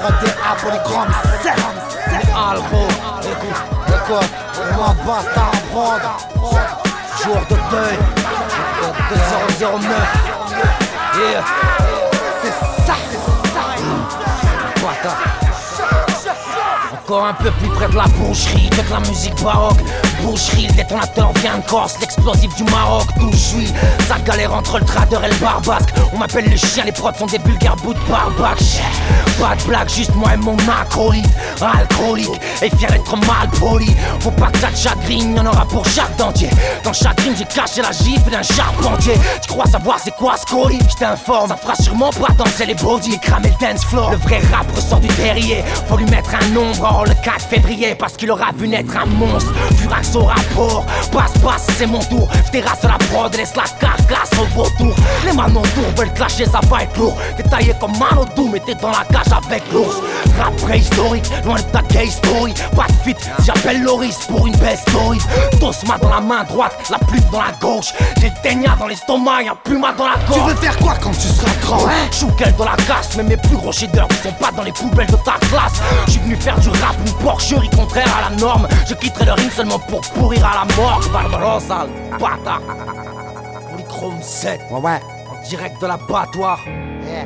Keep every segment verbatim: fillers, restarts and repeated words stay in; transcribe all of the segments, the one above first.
R D A Polychrome sept. C'est Algo. Écoute, écoute, moi basta en prod. Jour de deuil de zéro zéro neuf. Yeah. C'est ça. Bata. Encore un peu plus près de la boucherie que de la musique baroque. Boucherie, le détonateur vient de Corse, l'explosif du Maroc, d'où je suis. Ça galère entre le trader et le barbasque. On m'appelle le chien, les prods sont des vulgaires bouts de barbac. Pas de blague, juste moi et mon acolyte alcoolique et fier d'être mal poli. Faut pas que ça te chagrine, y'en aura pour chaque dentier. Dans chaque rime j'ai caché la gifle d'un charpentier. Tu crois savoir c'est quoi ce colis? Je t'informe, ça fera sûrement pas danser les bodies et cramer le dance floor. Le vrai rap ressort du terrier. Faut lui mettre un nombre oh, le quatre février parce qu'il aura vu naître un monstre. Furax au rapport, passe passe c'est mon tour. Terrasse la prod, laisse la carcasse au vautour. Les manons tours veulent clasher, ça va être lourd. T'es taillé comme Mano Doom, mais t'es dans la cage avec l'ours. Rap préhistorique, loin de ta gay story. Pas de fit, j'appelle Loris pour une belle story. Tosma dans la main droite, la plume dans la gauche. J'ai le ténia dans l'estomac, y'a Puma dans la gorge. Tu veux faire quoi quand tu seras grand, hein? Chouquel dans la casse, mais mes plus gros chefs-d'œuvre sont pas dans les poubelles de ta classe. J'suis venu faire du rap, une porcherie contraire à la norme. Je quitterai le ring seulement pour pourrir à la mort. Barbarossa, bâtard. Polychrome sept, Ouais, ouais. en direct de l'abattoir. Yeah.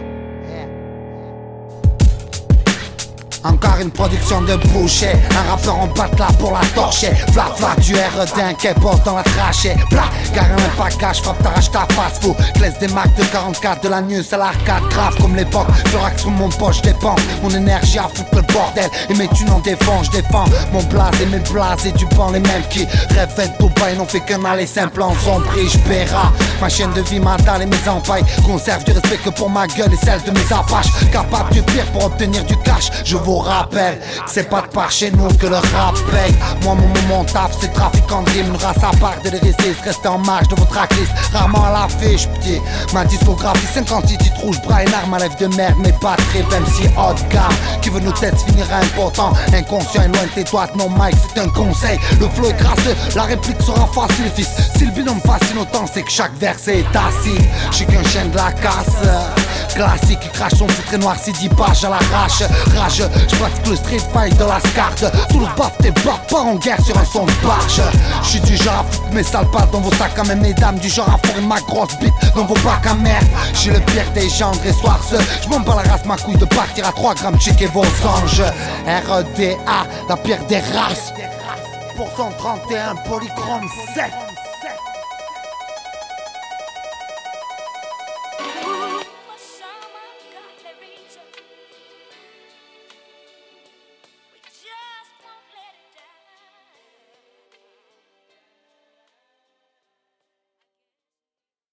Encore une production de boucher. Un rappeur en batte là pour la torcher. Flat flat du R E D inquiet pose dans la trachée. Blah, car un impact cash, frappe t'arrache ta face fou. Je laisse des marques de quarante-quatre de la news à l'arcade. Grave comme l'époque, Furax sur mon poche dépense mon énergie à foutre le bordel. Et mes thunes en défend, je défends mon blaze et mes blazes et du banc. Les mêmes qui rêvent de Dubaï n'ont fait qu'un aller simple en son prix. J'paiera ma chaîne de vie mentale et mes empailles. Conserve du respect que pour ma gueule et celle de mes apaches. Capable du pire pour obtenir du cash. Je vous rappelle, c'est pas de par chez nous que le rap paye. Moi mon moment taf c'est trafiquant de rime. Une race à part de lyriciste, restez en marge de votre tracklist. Rarement à l'affiche petit. Ma discographie cinquante-six titres rouges, bras et armes à lèvres de merde. Mais pas de trip, M C haut de gamme. Qui veut nous têtes finir important. Inconscient et loin de tes doigts, non Mike c'est un conseil. Le flow est grasseux, la réplique sera facile fils. Si le binôme fascine autant c'est que chaque verset est assis. J'suis qu'un chien de la casse classique qui crache son foutre noir, c'est dix pages à l'arrache. Rageux, j'pratique le street fight de la scarte. Tout le baf tes bas, pas en guerre sur un son de barge. J'suis du genre à foutre mes sales pattes dans vos sacs à main, mesdames. Du genre à fourrer ma grosse bite dans vos bacs à merde. J'suis le pire des gendres et soirceux. J'm'en bats la race ma couille de partir à trois grammes, checker vos anges. R E D A, la pire des races. Pour cent trente et un Polychrome sept.